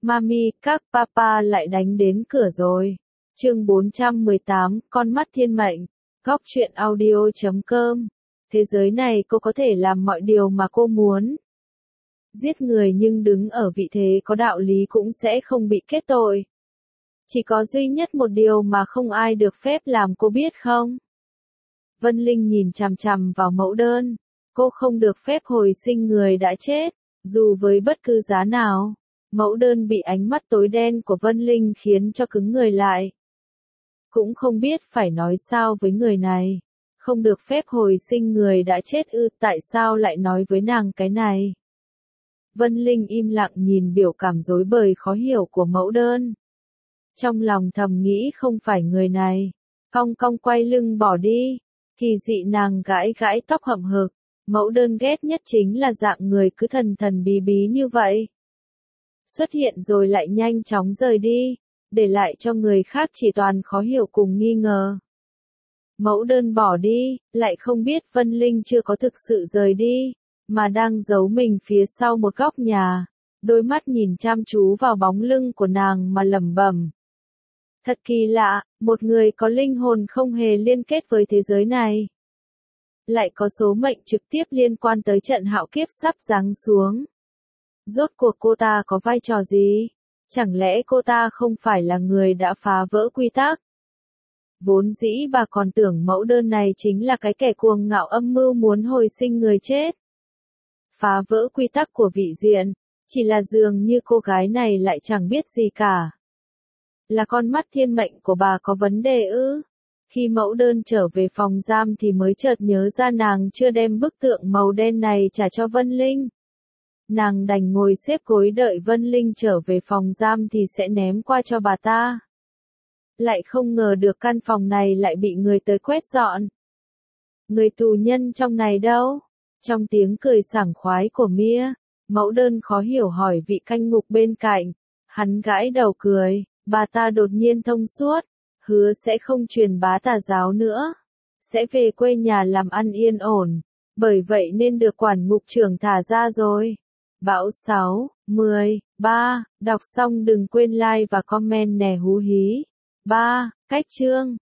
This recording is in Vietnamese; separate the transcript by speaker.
Speaker 1: Mami, các papa lại đánh đến cửa rồi. Chương 418, con mắt thiên mệnh. Góc truyện audio.com. Thế giới này cô có thể làm mọi điều mà cô muốn. Giết người nhưng đứng ở vị thế có đạo lý cũng sẽ không bị kết tội. Chỉ có duy nhất một điều mà không ai được phép làm, cô biết không? Vân Linh nhìn chằm chằm vào mẫu đơn. Cô không được phép hồi sinh người đã chết, dù với bất cứ giá nào. Mẫu đơn bị ánh mắt tối đen của Vân Linh khiến cho cứng người lại. Cũng không biết phải nói sao với người này. Không được phép hồi sinh người đã chết ư, tại sao lại nói với nàng cái này? Vân Linh im lặng nhìn biểu cảm rối bời khó hiểu của mẫu đơn. Trong lòng thầm nghĩ không phải người này. Cong cong quay lưng bỏ đi. Kỳ dị nàng gãi gãi tóc hậm hực. Mẫu đơn ghét nhất chính là dạng người cứ thần thần bí bí như vậy. Xuất hiện rồi lại nhanh chóng rời đi, để lại cho người khác chỉ toàn khó hiểu cùng nghi ngờ. Mẫu đơn bỏ đi, lại không biết Vân Linh chưa có thực sự rời đi, mà đang giấu mình phía sau một góc nhà, đôi mắt nhìn chăm chú vào bóng lưng của nàng mà lẩm bẩm. Thật kỳ lạ, một người có linh hồn không hề liên kết với thế giới này. Lại có số mệnh trực tiếp liên quan tới trận hạo kiếp sắp giáng xuống. Rốt cuộc cô ta có vai trò gì? Chẳng lẽ cô ta không phải là người đã phá vỡ quy tắc? Vốn dĩ bà còn tưởng mẫu đơn này chính là cái kẻ cuồng ngạo âm mưu muốn hồi sinh người chết. Phá vỡ quy tắc của vị diện, chỉ là dường như cô gái này lại chẳng biết gì cả. Là con mắt thiên mệnh của bà có vấn đề ư? Khi mẫu đơn trở về phòng giam thì mới chợt nhớ ra nàng chưa đem bức tượng màu đen này trả cho Vân Linh. Nàng đành ngồi xếp gối đợi Vân Linh trở về phòng giam thì sẽ ném qua cho bà ta. Lại không ngờ được căn phòng này lại bị người tới quét dọn. Người tù nhân trong này đâu? Trong tiếng cười sảng khoái của Mia, mẫu đơn khó hiểu hỏi vị canh ngục bên cạnh. Hắn gãi đầu cười, bà ta đột nhiên thông suốt, hứa sẽ không truyền bá tà giáo nữa. Sẽ về quê nhà làm ăn yên ổn, bởi vậy nên được quản ngục trưởng thả ra rồi. Bão 6, 10, 3, đọc xong đừng quên like và comment nè hú hí. 3. Cách chương